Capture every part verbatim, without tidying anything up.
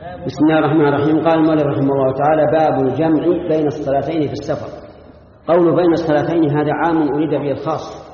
بسم الله الرحمن الرحيم. قال المؤلف رحمه الله تعالى: باب الجمع بين الصلاتين في السفر. قول بين الصلاتين هذا عام أريد به الخاص،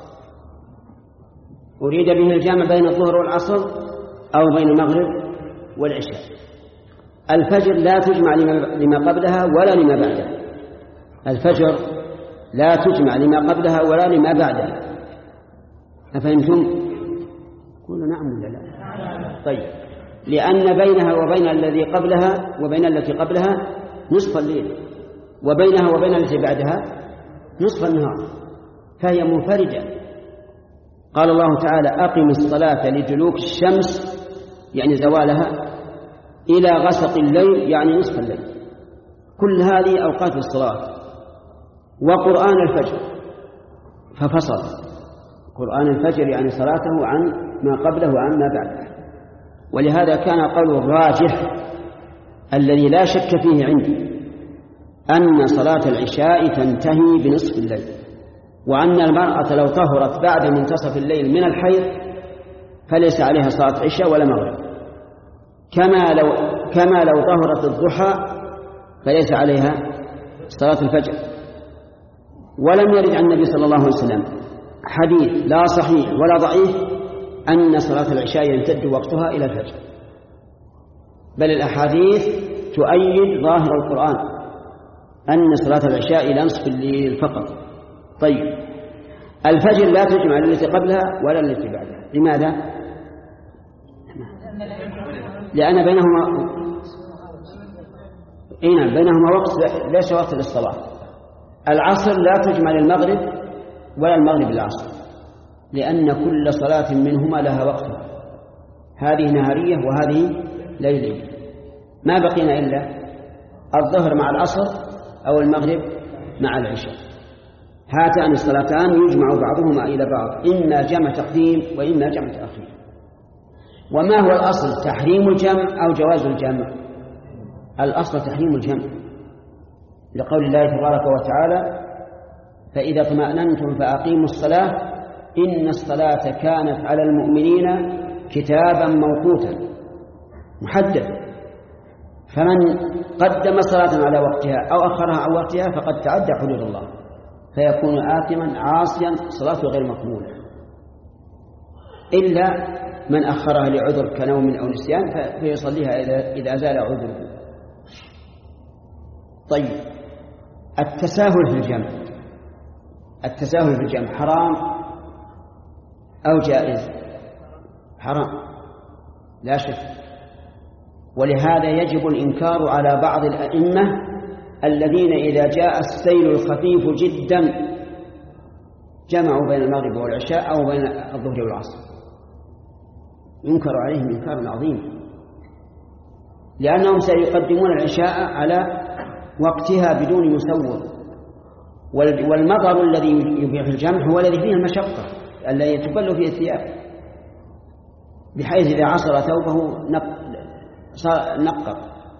أريد به الجمع بين الظهر والعصر أو بين المغرب والعشاء. الفجر لا تجمع لما قبلها ولا لما بعدها، الفجر لا تجمع لما قبلها ولا لما بعدها. أفهمتم؟ قولوا نعم ولا لا؟ طيب، لأن بينها وبين الذي قبلها وبين التي قبلها نصف الليل، وبينها وبين التي بعدها نصف النهار، فهي منفردة. قال الله تعالى: أقم الصلاة لدلوك الشمس يعني زوالها إلى غسق الليل يعني نصف الليل. كل هذه أوقات الصلاة. وقرآن الفجر ففصل، قرآن الفجر يعني صلاته عن ما قبله وعن ما بعده. ولهذا كان قول الراجح الذي لا شك فيه عندي أن صلاة العشاء تنتهي بنصف الليل، وأن المرأة لو طهرت بعد منتصف الليل من الحيض فليس عليها صلاة عشاء ولا مغرب، كما لو كما لو طهرت الضحى فليس عليها صلاة الفجر. ولم يرد عن النبي صلى الله عليه وسلم حديث لا صحيح ولا ضعيف أن صلاة العشاء يمتد وقتها إلى الفجر، بل الأحاديث تؤيد ظاهر القرآن أن صلاة العشاء إلى نصف الليل فقط. طيب، الفجر لا تجمع التي قبلها ولا التي بعدها. لماذا؟ لأن بينهما إيه بينهما وقت ليس وقت للصلاة. العصر لا تجمع للمغرب ولا المغرب للعصر، لأن كل صلاة منهما لها وقتها، هذه نهارية وهذه ليلية. ما بقينا إلا الظهر مع العصر أو المغرب مع العشاء. هاتان الصلاتان يجمع بعضهما إلى بعض، إما جمع تقديم وإما جمع تأخير. وما هو الأصل؟ تحريم الجمع أو جواز الجمع؟ الأصل تحريم الجمع، لقول الله تبارك وتعالى: فإذا اطمأننتم فأقيموا الصلاة إن الصلاة كانت على المؤمنين كتابا موقوتا محدد. فمن قدم صلاة على وقتها أو أخرها عن وقتها فقد تعدى حدود الله، فيكون آثما عاصيا، صلاته غير مقبولة، إلا من أخرها لعذر كنوم أو نسيان فيصليها إذا زال عذره. طيب، التساهل في الجمع، التساهل في الجمع حرام أو جائز؟ حرام لا شك. ولهذا يجب الإنكار على بعض الأئمة الذين إذا جاء السيل الخفيف جدا جمعوا بين المغرب والعشاء أو بين الظهر والعصر، ينكر عليهم إنكار عظيم، لأنهم سيقدمون العشاء على وقتها بدون يسور. والمطر الذي يبيح الجمع هو الذي فيه المشقة الذي تبل فيه الثياب، بحيث إذا عصر ثوبه نقر.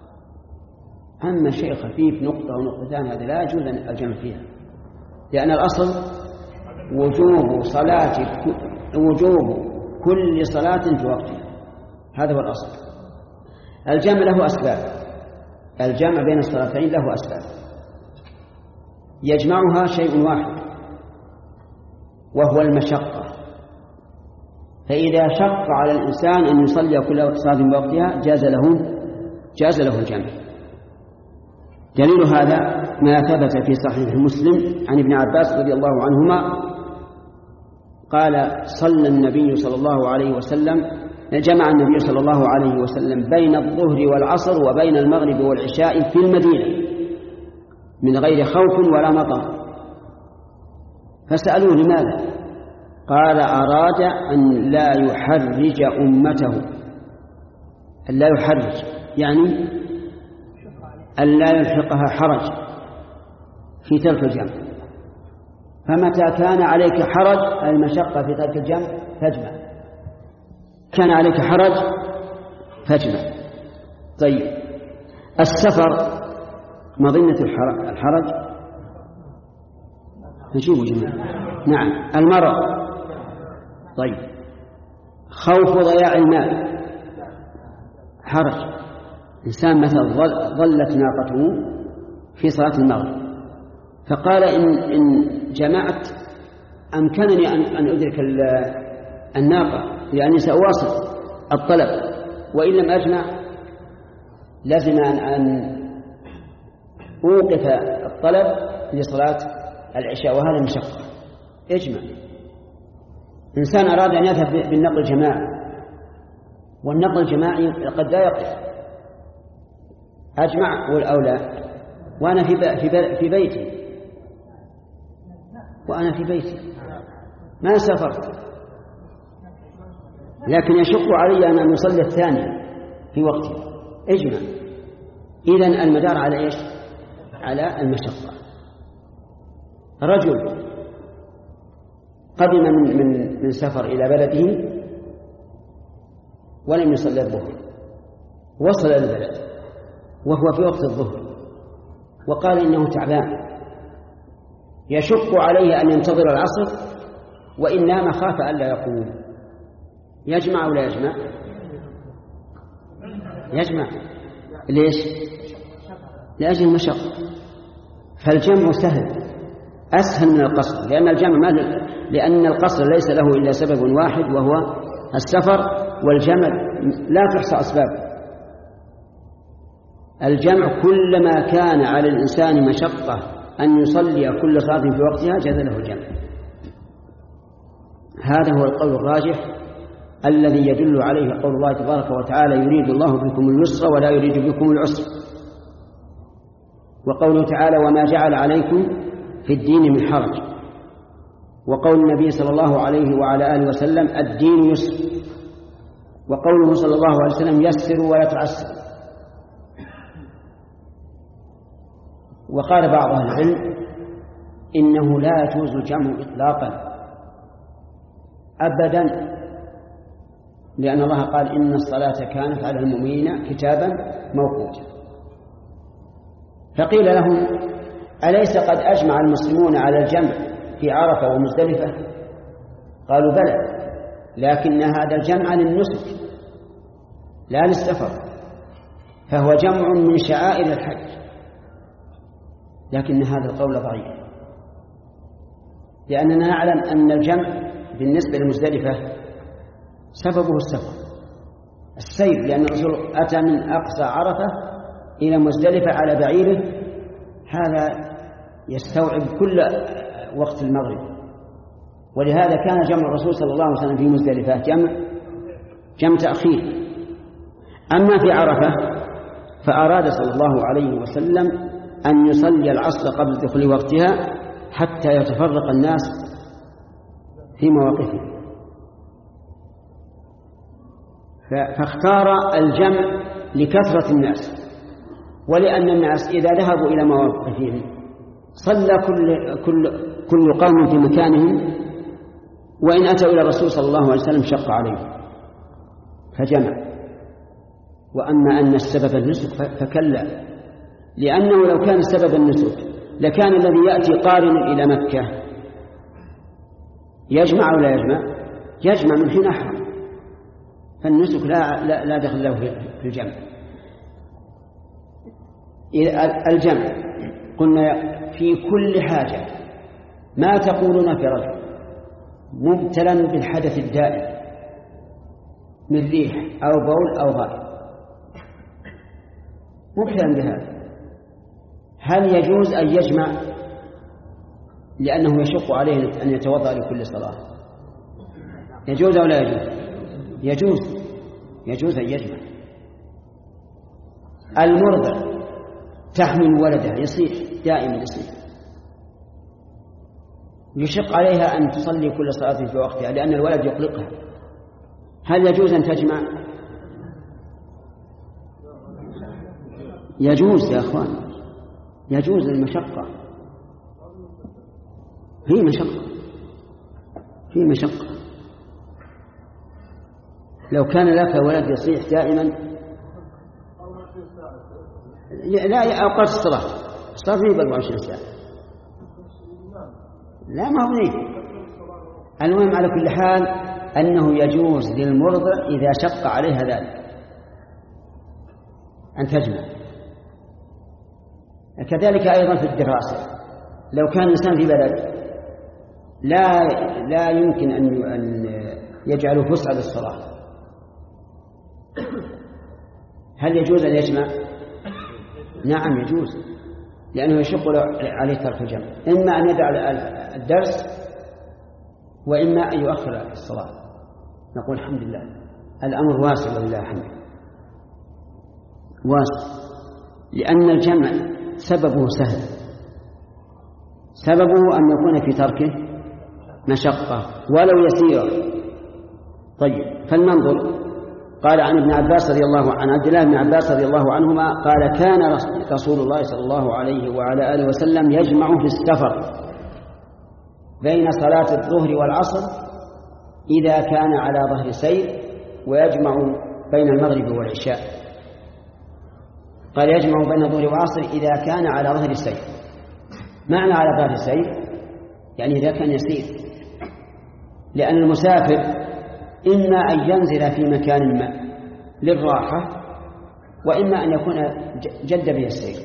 أما شيء خفيف نقطة ونقطتان هذا لا يجوز الجمع فيها، لأن الأصل وجوب صلاة وجوب كل صلاة في وقتها، هذا هو الأصل. الجمع له أسباب، الجمع بين الصلاتين له أسباب يجمعها شيء واحد وهو المشقة. فإذا شق على الإنسان أن يصلي كل صلاة بوقتها جاز له جاز له الجمع. دليل هذا ما ثبت في صحيح مسلم عن ابن عباس رضي الله عنهما قال: صلى النبي صلى الله عليه وسلم جمع النبي صلى الله عليه وسلم بين الظهر والعصر وبين المغرب والعشاء في المدينة من غير خوف ولا مطر. فسألوه: لماذا؟ قال: أراد أن لا يحرج أمته. أن لا يحرج يعني أن لا يلحقها حرج في ترك الجمع. فمتى كان عليك حرج المشقة في ترك الجمع فاجمع، كان عليك حرج فاجمع. طيب، السفر مظنة الحرج نجيب جميعا. نعم، المرض. طيب، خوف ضياع المال حرج. إنسان مثلا ظلت ناقته في صلاة المغرب فقال إن, إن جمعت أمكنني أن أدرك الناقة لأني سأواصل الطلب، وإن لم أجمع لازم أن أوقف الطلب لصلاة العشاء، وهذا مشقة. اجمع. إنسان أراد أن يذهب بالنقل الجماعي والنقل الجماعي قد لا يقف، أجمع والأولى وأنا في في بيتي وأنا في بيتي ما سافرت، لكن يشق علي أن أصلي الثانية في وقتها. اجمع. إذن المدار على إيش؟ على المشقة. رجل قدم من من من سفر إلى بلده ولم يصلي الظهر، وصل إلى البلد وهو في وقت الظهر وقال إنه تعبان يشق عليه أن ينتظر العصر، وإن نام خاف ألا يقوم. يجمع ولا يجمع؟ يجمع. ليش؟ لأجل المشقة. فالجمع سهل أسهل من القصر، لأن الجمع ما لأن القصر ليس له إلا سبب واحد وهو السفر، والجمع لا تحصى أسباب. الجمع كلما كان على الإنسان مشقة أن يصلي كل صلاة في وقتها جاز له الجمع. هذا هو القول الراجح الذي يدل عليه قول الله تبارك وتعالى: يريد الله بكم اليسر ولا يريد بكم العسر. وقوله تعالى: وما جعل عليكم في الدين من حرج. وقول النبي صلى الله عليه وعلى آله وسلم: الدين يسر. وقوله صلى الله عليه وسلم: يسر ولا تعسر. وقال بعض أهل العلم: إنه لا يجوز الجمع إطلاقا أبدا، لأن الله قال: إن الصلاة كانت على المؤمنين كتابا موقوتا. فقيل لهم: أليس قد أجمع المسلمون على الجمع في عرفة ومزدلفة؟ قالوا: بلى، لكن هذا الجمع للنسك لا للسفر، فهو جمع من شعائر الحج. لكن هذا القول ضعيف، لأننا نعلم أن الجمع بالنسبة لمزدلفة سببه السفر السير، لأن الرسول أتى من أقصى عرفة إلى مزدلفة على بعيره، هذا يستوعب كل وقت المغرب، ولهذا كان جمع الرسول صلى الله عليه وسلم في مزدلفة جمع جمع تأخير. أما في عرفة فأراد صلى الله عليه وسلم أن يصلي العصر قبل دخول وقتها حتى يتفرق الناس في مواقفهم، فاختار الجمع لكثرة الناس، ولأن الناس إذا ذهبوا إلى مواقفهم صلى كل, كل, كل قوم في مكانهم، وإن أتوا إلى الرسول صلى الله عليه وسلم شق عليهم فجمع. وأما أن السبب النسك فكلا، لأنه لو كان سبب النسك لكان الذي يأتي قارن إلى مكة يجمع ولا يجمع؟ يجمع من حين أحرم، فالنسك لا, لا, لا دخل له في الجمع. الجمع قلنا في كل حاجة. ما تقولون في رجل مبتلا بالحدث الدائم من ريح أو بول أو غائط، مبتلا بهذا، هل يجوز أن يجمع لأنه يشق عليه أن يتوضأ لكل صلاة؟ يجوز أو لا يجوز؟ يجوز يجوز أن يجمع. المرضع تحمل ولدها يصيح دائما يصيح، يشق عليها أن تصلي كل صلاة في وقتها لأن الولد يقلقها، هل يجوز أن تجمع؟ يجوز يا أخوان، يجوز المشقة، في مشقة في مشقة. لو كان لك ولد يصيح دائما لا أوقات الصلاة الصلاة فيه بأربع وعشرين ساعة، لا ما هو نيه. المهم على كل حال أنه يجوز للمرضع إذا شق عليها ذلك. أن تجمع. كذلك أيضا في الدراسة، لو كان الإنسان في بلد لا لا يمكن أن يجعله فسحة للصلاة، هل يجوز أن يجمع؟ نعم يجوز، لأنه يشق عليه ترك الجمع، إما أن يدع الدرس وإما أن يؤخر الصلاة. نقول الحمد لله الأمر واسع ولله الحمد، واسع، لأن الجمع سببه سهل، سببه أن يكون في تركه مشقة ولو يسيرة. طيب فلننظر. قال عن ابن عباس رضي الله عن عبد الله بن عباس رضي الله عنهما قال كان رسول الله صلى الله عليه وعلى آله وسلم يجمع في السفر بين صلاة الظهر والعصر إذا كان على ظهر سير، ويجمع بين المغرب والعشاء. قال يجمع بين الظهر والعصر إذا كان على ظهر سير. معنى على ظهر سير يعني إذا كان يسير، لأن المسافر إما أن ينزل في مكان ما للراحة، وإما أن يكون جد به السير.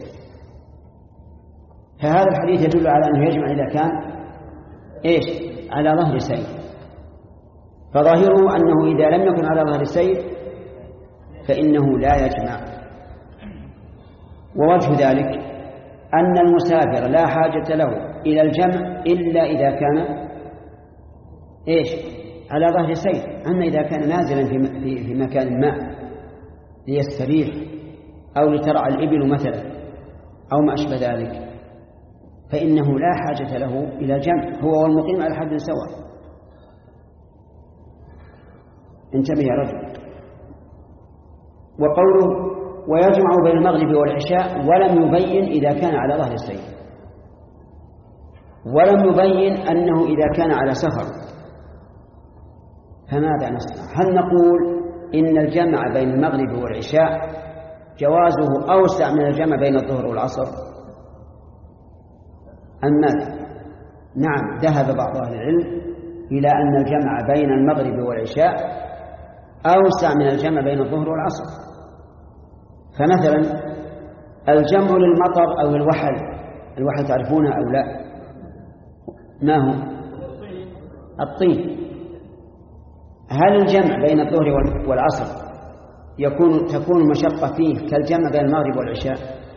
فهذا الحديث يدل على أنه يجمع إذا كان إيش على ظهر سير، فظاهره أنه إذا لم يكن على ظهر سير فإنه لا يجمع. ووجه ذلك أن المسافر لا حاجة له إلى الجمع إلا إذا كان إيش على ظهر سير. أما إذا كان نازلا في في مكان ما ليستريح أو لترعى الإبل مثلا أو ما أشبه ذلك فإنه لا حاجة له إلى جمع، هو والمقيم على حد سواء. انتبه يا رجل. وقوله ويجمع بين المغرب والعشاء ولم يبين إذا كان على ظهر السير، ولم يبين أنه إذا كان على سفر. فماذا نصنع؟ هل نقول إن الجمع بين المغرب والعشاء جوازه أوسع من الجمع بين الظهر والعصر أم ماذا؟ نعم، ذهب بعض أهل العلم إلى أن الجمع بين المغرب والعشاء أوسع من الجمع بين الظهر والعصر. فمثلا الجمع للمطر أو الوحل، الوحل تعرفونه أو لا؟ ما هو؟ الطين. هل الجمع بين الظهر والعصر يكون تكون المشقة فيه كالجمع بين المغرب والعشاء؟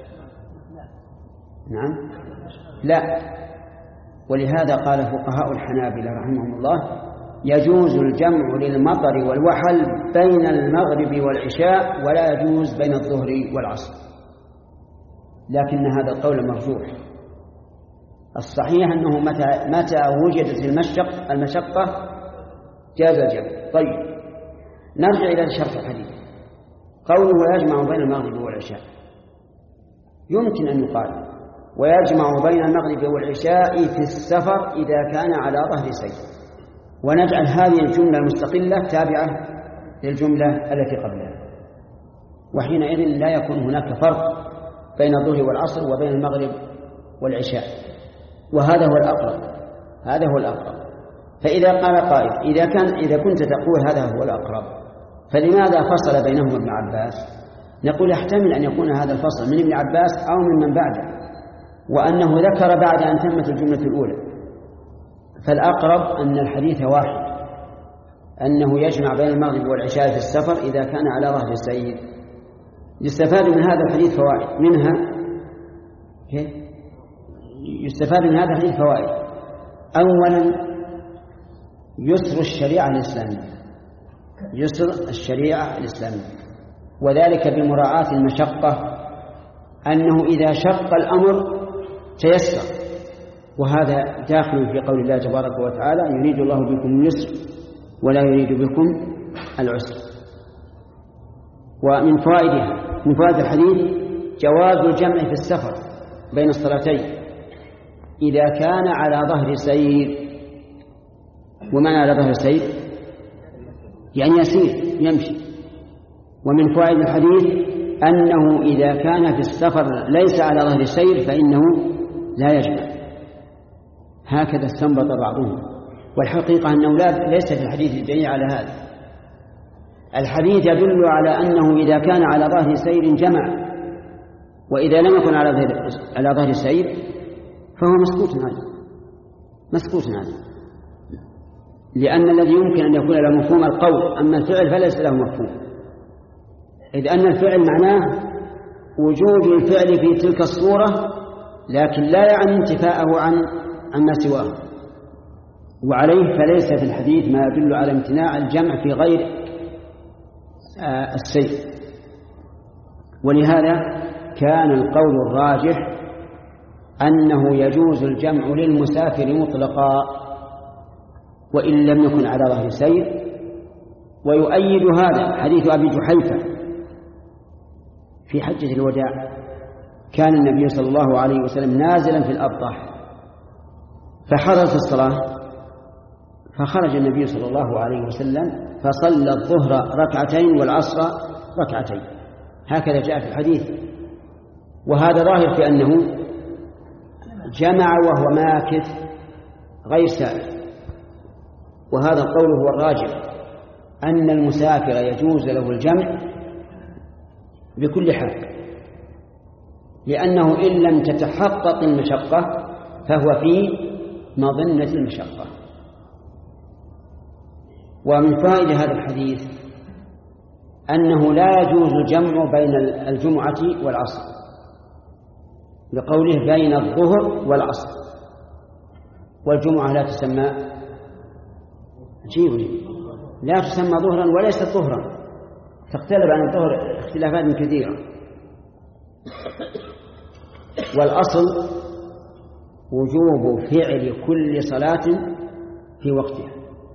نعم لا. ولهذا قال فقهاء الحنابلة رحمهم الله يجوز الجمع للمطر والوحل بين المغرب والعشاء ولا يجوز بين الظهر والعصر، لكن هذا القول مرجوح. الصحيح أنه متى, متى وجدت المشق المشقة جاز الجمع. طيب نرجع إلى شرح الحديث. قوله ويجمع بين المغرب والعشاء، يمكن أن يقال ويجمع بين المغرب والعشاء في السفر إذا كان على ظهر سير، ونجعل هذه الجملة المستقلة تابعة للجملة التي قبلها، وحينئذ لا يكون هناك فرق بين الظهر والعصر وبين المغرب والعشاء، وهذا هو الأقرب. هذا هو الأقرب. فإذا قال قائل إذا كان إذا كنت تقول هذا هو الأقرب فلماذا فصل بينهما ابن عباس؟ نقول يحتمل أن يكون هذا الفصل من ابن عباس أو من من بعده، وأنه ذكر بعد أن تمت الجملة الأولى. فالأقرب أن الحديث واحد، أنه يجمع بين المغرب والعشاء في السفر إذا كان على ظهر السير. يستفاد من هذا الحديث فوائد، منها يستفاد من هذا الحديث فوائد. أولا يسر الشريعة الإسلامية، يسر الشريعة الإسلامية، وذلك بمراعاة المشقة، أنه إذا شق الأمر تيسر، وهذا داخل في قول الله تبارك وتعالى يريد الله بكم اليسر ولا يريد بكم العسر. ومن فوائدها من فوائد الحديث جواز الجمع في السفر بين الصلاتين إذا كان على ظهر سير. ومن على ظهر سير يعني يسير يمشي. ومن فوائد الحديث أنه إذا كان في السفر ليس على ظهر سير فإنه لا يجمع. هكذا استنبط بعضهم، والحقيقة أنه لا ليس في الحديث الدليل على هذا، الحديث يدل على أنه إذا كان على ظهر سير جمع، وإذا لم يكن على ظهر على ظهر سير فهو مسكوت عنه مسكوت عنه لأن الذي يمكن أن يكون له مفهوم القول، أما الفعل فليس له مفهوم، إذ أن الفعل معناه وجود الفعل في تلك الصورة، لكن لا يعني انتفاءه عن عما سواه. وعليه فليس في الحديث ما يدل على امتناع الجمع في غير السير. ولهذا كان القول الراجح أنه يجوز الجمع للمسافر مطلقا وإن لم يكن على ظهر سير. ويؤيد هذا حديث أبي جحيفة في حجة الوداع، كان النبي صلى الله عليه وسلم نازلا في الأبطح فحضرت الصلاة، فخرج النبي صلى الله عليه وسلم فصلى الظهر ركعتين والعصر ركعتين، هكذا جاء في الحديث. وهذا ظاهر في أنه جمع وهو ماكث غير سائر، وهذا القول هو الراجح أن المسافر يجوز له الجمع بكل حال، لأنه إن لم تتحقق المشقة فهو في مظنة المشقة. ومن فائدة هذا الحديث أنه لا يجوز الجمع بين الجمعة والعصر، لقوله بين الظهر والعصر، والجمعة لا تسمى عجيب لا تسمى ظهرا وليست ظهرا، تختلف عن الظهر اختلافات كثيرة. والأصل وجوب فعل كل صلاة في وقتها،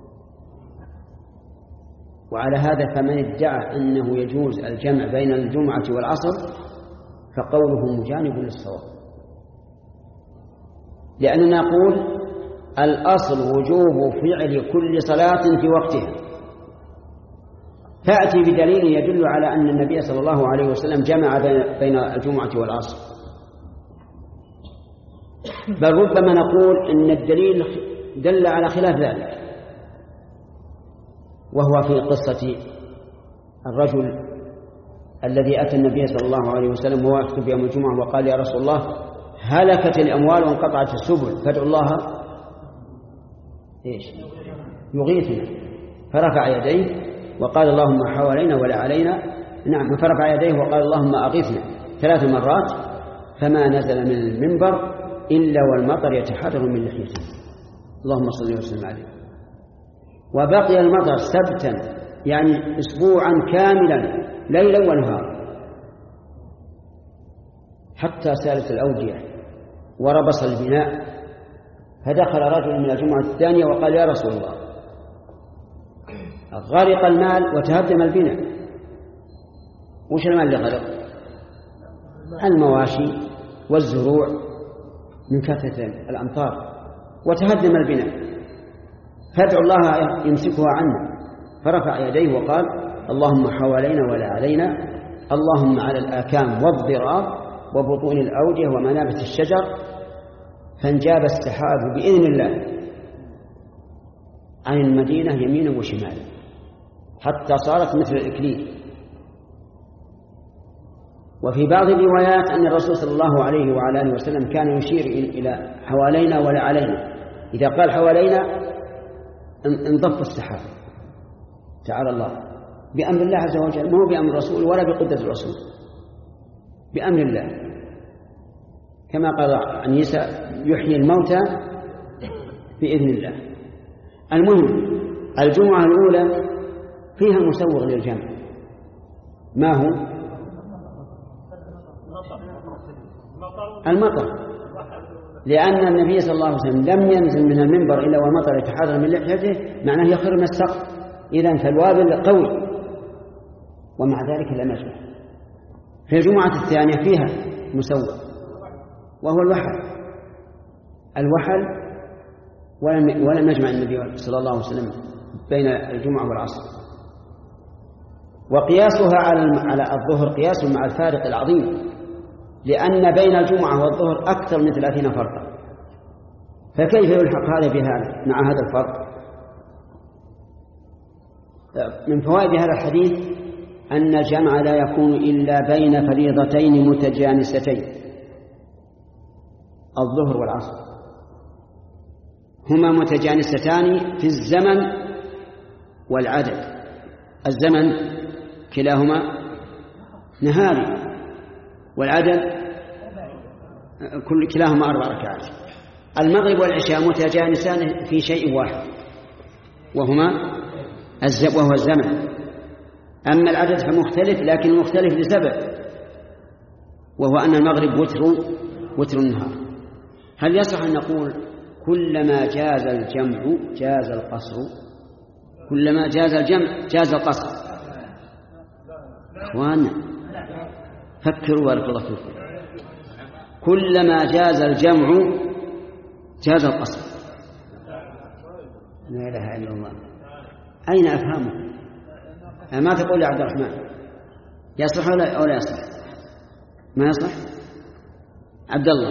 وعلى هذا فمن ادعى أنه يجوز الجمع بين الجمعة والعصر فقوله مجانب للصواب، لأننا نقول الأصل وجوب فعل كل صلاة في وقتها، فأتي بدليل يدل على أن النبي صلى الله عليه وسلم جمع بين الجمعة والعصر، بل ربما نقول إن الدليل دل على خلاف ذلك، وهو في قصة الرجل الذي أتى النبي صلى الله عليه وسلم وهو يخطب يوم الجمعة وقال يا رسول الله هلكت الأموال وانقطعت السبل فادعوا الله إيش يغيثنا، فرفع يديه وقال اللهم حوالينا ولا علينا، نعم، فرفع يديه وقال اللهم أغثنا ثلاث مرات، فما نزل من المنبر إلا والمطر يتحرر من لحيته، اللهم صل وسلم عليه. وبقي المطر سبتا يعني أسبوعا كاملا ليلا ونهارا حتى سالت الأودية وربص البناء، فدخل رجل من الجمعة الثانية وقال يا رسول الله غرق المال وتهدم البناء. وش المال اللي غرق؟ المواشي والزروع من كثرة الأمطار، وتهدم البناء، فادعوا الله يمسكها عنا. فرفع يديه وقال اللهم حوالينا ولا علينا، اللهم على الآكام والضراب وبطون الأودية ومنابت الشجر، فانجاب السحاب بإذن الله عن المدينة يمينا وشمالا حتى صارت مثل الإكليل. وفي بعض الروايات أن الرسول صلى الله عليه وعلى آله وسلم كان يشير إلى حوالينا ولا علينا، إذا قال حوالينا انضف السحاب، تعالى الله بأمر الله عز وجل، ما هو بأمر الرسول ولا بقدرة الرسول، بأمر الله، كما قال عن عيسى يحيي الموتى بإذن الله. المهم الجمعة الأولى فيها مسوغ للجمع، ما هو المطر، لأن النبي صلى الله عليه وسلم لم ينزل من المنبر إلا والمطر يتحرر من لحيته، معناه يخر من السقف، إذن فالوابل قوي، ومع ذلك لم يجمع. في الجمعة الثانية فيها مسوغ وهو الوحل، الوحل ولم ولم يجمع النبي صلى الله عليه وسلم بين الجمعة والعصر. وقياسها على على الظهر قياس مع الفارق العظيم، لأن بين الجمعة والظهر أكثر من ثلاثين فرقا، فكيف يلحق هذا بهذا مع هذا الفرق؟ من فوائد هذا الحديث أن الجمع لا يكون إلا بين فريضتين متجانستين، الظهر والعصر، هما متجانستان في الزمن والعدد. الزمن كلاهما نهاري، والعدد كل كلاهما أربع ركعات. المغرب والعشاء متجانسان في شيء واحد وهما وهو الزمن. أما العدد فمختلف، لكن مختلف لسبب، وهو أن المغرب وتر وتر النهار. هل يصح أن نقول كلما جاز الجمع جاز القصر؟ كلما جاز الجمع جاز القصر. أخوانا فكروا بارك الله فيكم. كلما جاز الجمع جاز القصر. لا إله إلا الله. أين أفهمه؟ ما تقول يا عبد الرحمن يصلح ولا ولا يصلح؟ ما يصلح. عبد الله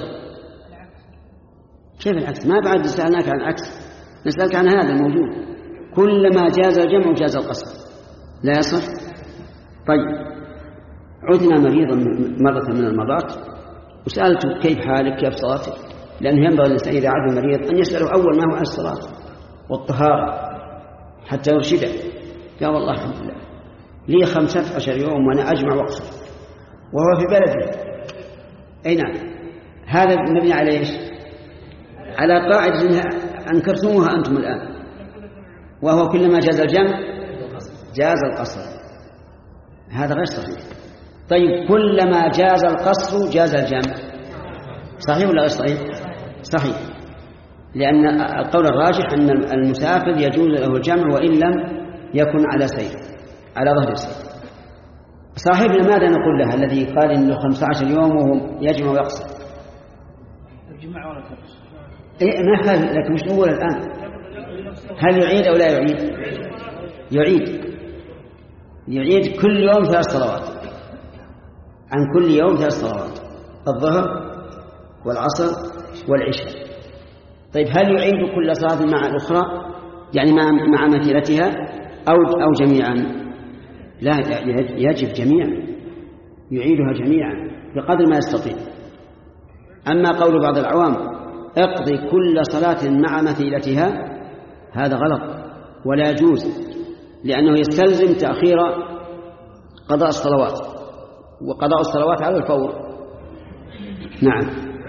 كيف العكس؟ ما بعد سألناك عن العكس، نسألك عن هذا الموجود. كلما جاز الجمع جاز القصر، لا يصح. طيب، عدنا مريضا مرة من المرات وسألته كيف حالك كيف صلاتك، لأنه ينبغي الإنسان إذا عاد المريض أن يسأله أول ما هو عن الصلاة والطهارة حتى يرشده. قال والله الحمد لله لي خمسة عشر يوم وأنا أجمع وقصر، وهو في بلده. أي نعم، هذا مبني على إيش؟ على قاعدة أنكرتموها أنتم الآن، وهو كلما جاز الجمع جاز القصر. هذا غير صحيح. طيب، كلما جاز القصر جاز الجمع، صحيح ولا غير صحيح؟ صحيح، لأن القول الراجح أن المسافر يجوز له الجمع وإن لم يكن على سير، على ظهر السير. صاحبنا ماذا نقول له الذي قال إنه خمسة عشر يوم وهو يجمع ويقصر؟ الجمع ولا تقصر؟ إيه ما خالف، لكن مش نقول الآن هل يعيد أو لا يعيد؟ يعيد يعيد كل يوم ثلاث صلوات، عن كل يوم ثلاث صلوات، الظهر والعصر والعشاء. طيب، هل يعيد كل صلاة مع الأخرى يعني مع مع مثيلتها أو أو جميعا؟ لا، يجب جميعا، يعيدها جميعا بقدر ما يستطيع. أما قول بعض العوام اقضي كل صلاة مع مثيلتها، هذا غلط ولا يجوز، لأنه يستلزم تأخير قضاء الصلوات، وقضاء الصلوات على الفور. نعم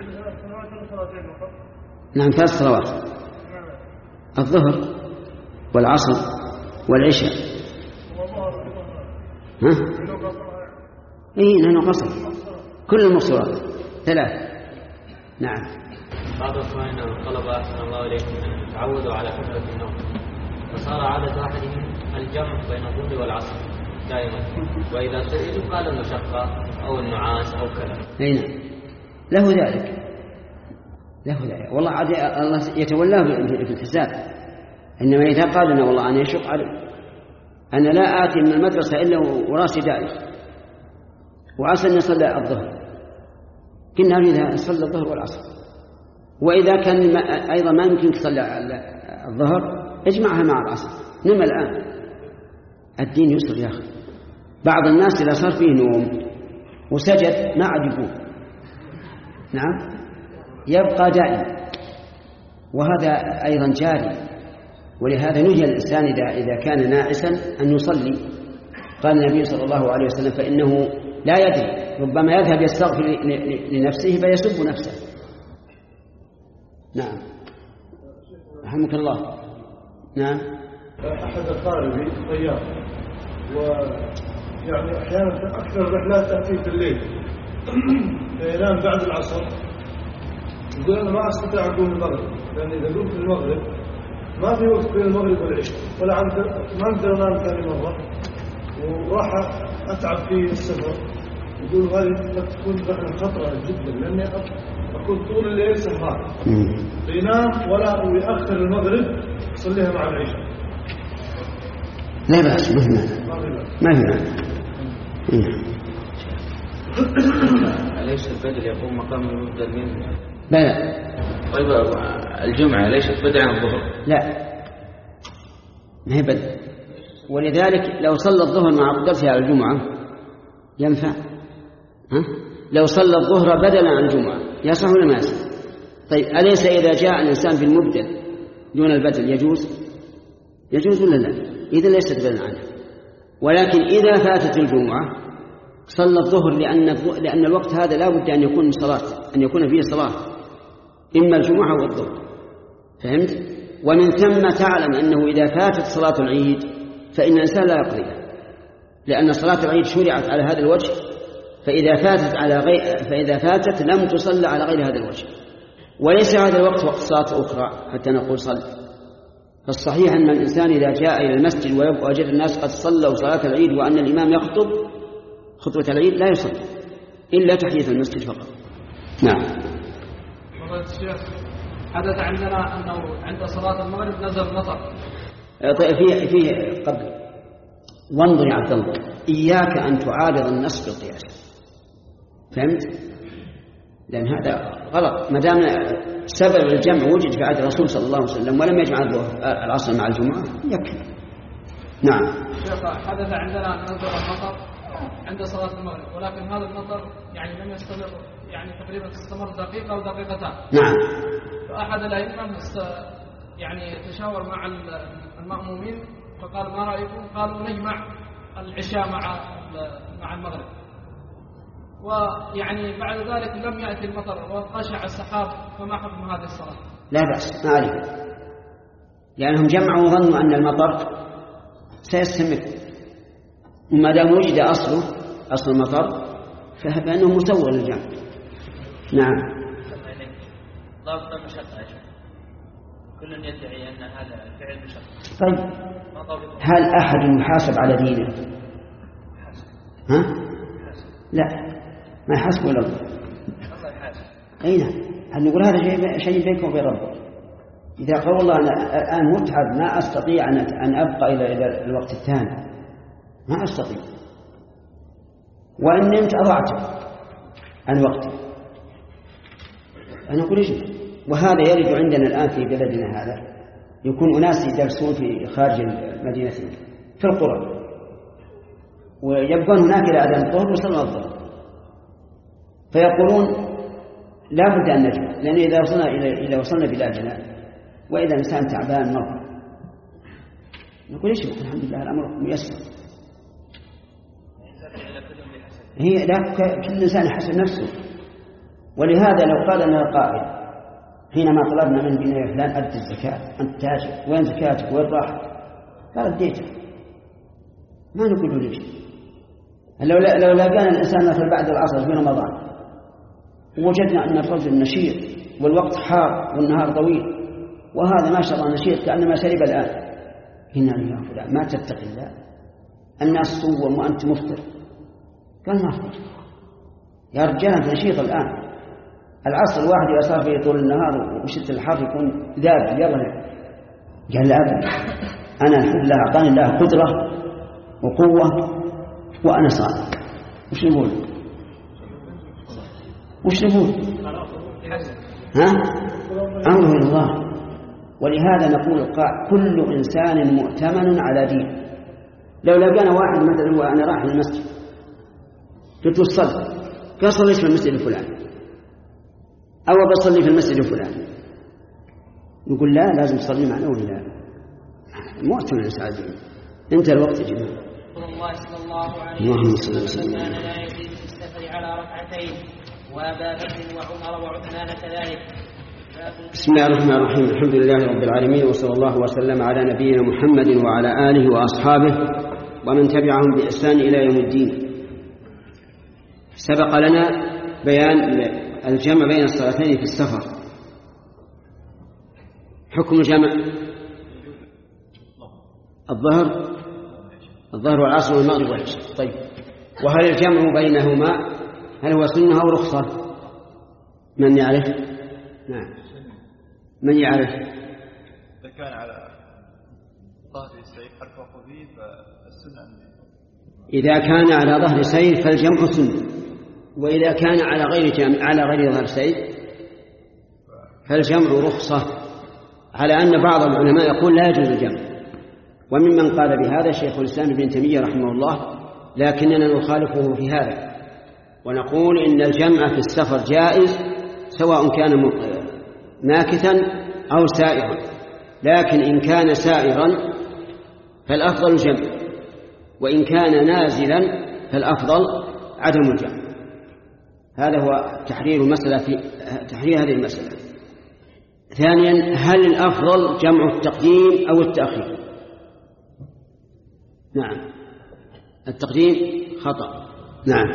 نعم ثلاث صلوات، الظهر والعصر والعشاء. ها؟ إيه لأنه قصر كل المقصورات ثلاث. نعم. بعض أخواننا طلب أحسن الله إليكم أن يتعودوا على كثرة النوم، فصار عادة أحدهم الجمع بين الظهر والعصر دائما، وإذا سئلوا قال المشقة أو النعاس أو كذا. أين له ذلك؟ له ذلك والله عاد الله يتولاه في الحساب. إنما إذا قال لنا والله أنا يشق علي، أنا لا آتي من المدرسة إلا وراسي دائش، وعسى أن يصلي الظهر، كنا إذا صلى الظهر والعصر. وإذا كان أيضا ما يمكن تصلي الظهر اجمعها مع العصر. نم الآن، الدين يسر يا أخي. بعض الناس إذا صار فيه نوم وسجد ما عاد يقوم، نعم يبقى دائم، وهذا أيضا جاري. ولهذا نهي الإنسان إذا إذا كان ناعسا أن يصلي. قال النبي صلى الله عليه وسلم فإنه لا يدري، ربما يذهب يستغفر لنفسه فيسب نفسه. نعم رحمك الله. نعم. أحد أقاربي طيار، ويعني أحيانا أكثر الرحلات تأتي في الليل، فينام بعد العصر. يقول أنا ما أستطيع أقوم المغرب، لأن إذا قمت المغرب ما في وقت بين المغرب والعشاء، ولا ما أقدر أنام ثاني مرة، وراح أتعب في السفر. يقول هذه قد تكون رحلة خطرة جدا، لأني أكون طول الليل سهران، ينام ولا ويأخر المغرب يصليها مع العشاء. لا بأس، ما في ما في أليس البدل يقوم مقام المبدل منه؟ بلى. طيب الجمعة ليست بدل عن الظهر؟ لا، ما هي بدل. ولذلك لو صلى الظهر مع قدرته على الجمعة ينفع. ها؟ لو صلى الظهر بدلا عن الجمعة يصح ولا ما يصح؟ طيب أليس إذا جاء الإنسان بالمبدل دون البدل يجوز؟ يجوز ولا لا؟ إذا ليست بدلا عنه. ولكن إذا فاتت الجمعة صلى الظهر لأن لأن الوقت هذا لا بد أن يكون صلاة، أن يكون فيه صلاة، إما الجمعة أو الظهر. فهمت؟ ومن ثم تعلم أنه إذا فاتت صلاة العيد فإن الإنسان لا يقضيها، لأن صلاة العيد شرعت على هذا الوجه، فإذا فاتت على غير فإذا فاتت لم تصلى على غير هذا الوجه، وليس هذا الوقت وقت صلاة أخرى حتى نقول صل. فالصحيح أن الإنسان إذا جاء إلى المسجد ووجد الناس قد صلوا صلاة العيد وأن الإمام يخطب خطبة العيد لا يصلي إلا تحية المسجد فقط. نعم. حدث عندنا أنه عند صلاة المغرب نزل مطر. طيب في في قبل وانظر يا عبد الله، إياك أن تعارض النص بالقياس. فهمت؟ لأن هذا غلط. ما دام سبب الجمع وجد في عهد الرسول صلى الله عليه وسلم ولم يجمع العصر مع الجمعة يكفي. نعم. شيخ حدث عندنا أن نزل المطر عند صلاة المغرب، ولكن هذا المطر يعني لم يستمر، يعني تقريبا استمر دقيقة أو دقيقتان. نعم. فأحد الأئمة يعني تشاور مع المأمومين فقال ما رأيكم؟ قالوا نجمع العشاء مع مع المغرب. ويعني بعد ذلك لم يأتي المطر وقشع السحاب، فما حكم هذه الصلاة؟ لا بأس، ما عليه، لأنهم جمعوا وظنوا أن المطر سيستمر، وما دام وجد أصله أصل المطر فإنه مسوغ للجمع. نعم. ضابط المشقة يا شيخ، كل يدعي أن هذا فعل مشقة. طيب هل أحد يحاسب على دينه؟ ها؟ لا، ما يحاسب ولا الله. أي نعم. هل نقول هذا شيء بينك وبين ربك؟ إذا قال والله أنا الآن متعب ما أستطيع أن أبقى إلى إلى الوقت الثاني، ما أستطيع، وإن نمت أضعت عن وقتي، أنا أقول إيش. وهذا يرد عندنا الآن في بلدنا هذا، يكون أناس يدرسون في خارج المدينة في القرى ويبقون هناك إلى أذان الظهر وصلوا الظهر، فيقولون لا بد أن نجمع، لأن إذا وصلنا إلى إذا وصلنا بلادنا وإذا الإنسان تعبان مرض نقول إيش الحمد لله الأمر ميسر. هي لا، كل إنسان يحسن نفسه. ولهذا لو قال لنا القائل حينما طلبنا من بني فلان أدي الزكاة، أنت تاجر، وين زكاتك وين راحت؟ قال اديتها، ما نقول له ليش. لو لو لقانا الإنسان مثل بعد العصر في رمضان ووجدنا أن الرجل نشيط والوقت حار والنهار طويل وهذا ما شاء الله نشيط كأنما شرب الآن، هنا يا فلان ما تتقي الله، الناس صوم وأنت مفطر. قال ما أفطر يا رجال، أنت نشيط الآن، العصر الواحد إذا صار فيه طول النهار وشدة الحر يكون ذاب يلا. قال لا أبدا، أنا الحمد لله أعطاني الله قدرة وقوة وأنا صائم. وش نقول؟ وش نقول؟ ها؟ أمره إلى الله. ولهذا نقول القاع كل إنسان مؤتمن على دين. لو لقانا واحد مثلا وأنا راح للمسجد قلت له صل، قال صليت في المسجد الفلاني أو بصلي في المسجد الفلاني، نقول لا، لازم تصلي معنا ولا مؤتمن على الدين. انتهى الوقت يا جماعة. الله صلى الله عليه وسلم كان لا يزيد في السفر على ركعتين، وأبا بكر وعمر وعثمان كذلك. بسم الله الرحمن الرحيم، الحمد لله رب العالمين، وصلى الله وسلم على نبينا محمد وعلى آله وأصحابه ومن تبعهم بإحسان إلى يوم الدين. سبق لنا بيان الجمع بين الصلاتين في السفر. حكم الجمع الظهر الظهر والعصر والمغرب والعشاء. طيب، وهل الجمع بينهما هل هو سنة أو رخصة؟ من يعرف؟ نعم، من يعرف؟ إذا كان على ظهر السيف الفرق فيه فالسنة. إذا كان على ظهر سيف فالجمع سنة، وإذا كان على غير جمع على غير ظهر سيف فالجمع رخصة، على أن بعض العلماء يقول لا يجوز الجمع وممن قال بهذا شيخ الإسلام ابن تيمية رحمه الله، لكننا نخالفه في هذا ونقول إن الجمع في السفر جائز سواء كان ماكثا أو سائرا، لكن إن كان سائرا فالأفضل الجمع، وإن كان نازلا فالأفضل عدم الجمع. هذا هو تحرير المسألة في تحرير هذه المسألة. ثانيا، هل الأفضل جمع التقديم أو التأخير؟ نعم، التقديم خطأ. نعم.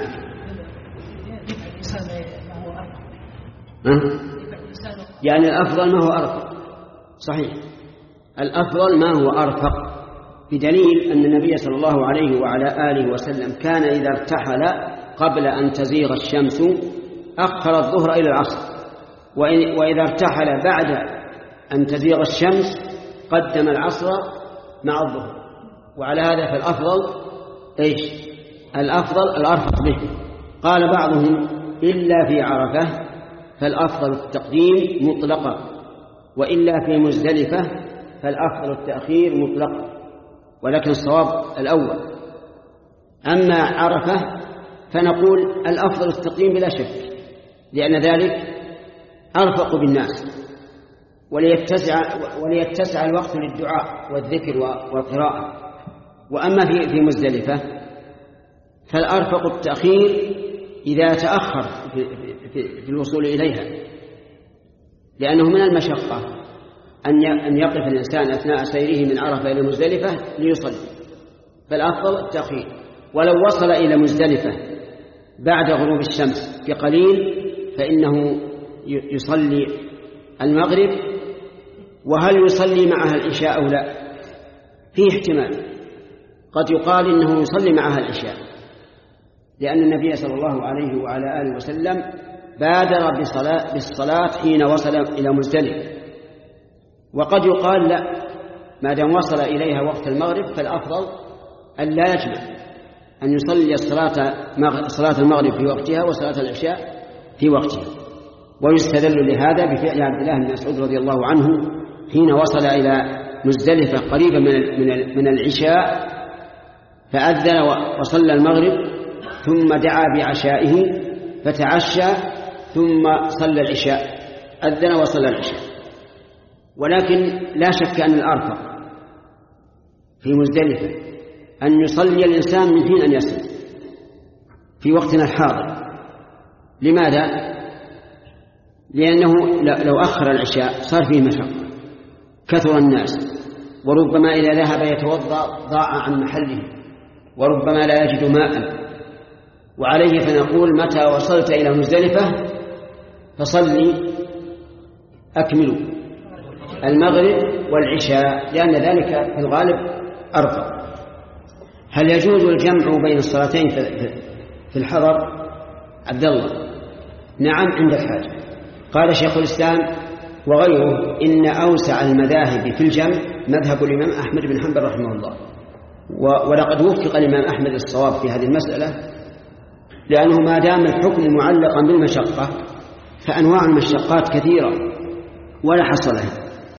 أه؟ يعني الأفضل ما هو أرفق. صحيح، الأفضل ما هو أرفق، بدليل أن النبي صلى الله عليه وعلى آله وسلم كان إذا ارتحل قبل أن تزيغ الشمس أخر الظهر إلى العصر، وإذا ارتحل بعد أن تزيغ الشمس قدم العصر مع الظهر. وعلى هذا فالأفضل إيش؟ الأفضل الأرفق به. قال بعضهم إلا في عرفة فالأفضل التقديم مطلقا، وإلا في مزدلفة فالأفضل التأخير مطلقا، ولكن الصواب الأول. أما عرفة فنقول الأفضل التقديم بلا شك، لأن ذلك أرفق بالناس وليتسع, وليتسع الوقت للدعاء والذكر والقراءة. وأما في في مزدلفة فالأرفق التأخير إذا تأخر في, في, في الوصول إليها، لأنه من المشقة أن يقف الإنسان أثناء سيره من عرفة إلى مزدلفة ليصلي، فالأفضل التأخير. ولو وصل إلى مزدلفة بعد غروب الشمس بقليل فإنه يصلي المغرب. وهل يصلي معها العشاء أو لا؟ فيه احتمال، قد يقال إنه يصلي معها العشاء، لأن النبي صلى الله عليه وعلى آله وسلم بادر بالصلاة, بالصلاة حين وصل إلى مزدلفة. وقد يقال لا، ما دام وصل إليها وقت المغرب فالأفضل أن لا يجمع، أن يصلي صلاة المغرب في وقتها وصلاة العشاء في وقتها. ويستدل لهذا بفعل عبد الله بن مسعود رضي الله عنه حين وصل إلى مزدلفة قريبا من من العشاء فأذن وصلى المغرب ثم دعا بعشائه فتعشى ثم صلى العشاء، أذن وصلى العشاء. ولكن لا شك أن الأرفق في مزدلفة أن يصلي الإنسان من حين أن يصل في وقتنا الحاضر. لماذا؟ لأنه لو أخر العشاء صار فيه مشقة، كثر الناس، وربما إذا ذهب يتوضأ ضاع عن محله، وربما لا يجد ماء. وعليه فنقول متى وصلت إلى مزدلفة فصلي أكملوا المغرب والعشاء، لأن ذلك في الغالب أرفق. هل يجوز الجمع بين الصلاتين في الحضر؟ عبد الله: نعم عند الحاجة. قال شيخ الإسلام وغيره إن أوسع المذاهب في الجمع مذهب الإمام أحمد بن حنبل رحمه الله، ولقد وفق الإمام أحمد الصواب في هذه المسألة، لأنه ما دام الحكم معلقا بالمشقة فأنواع المشقات كثيرة ولا حصر لها.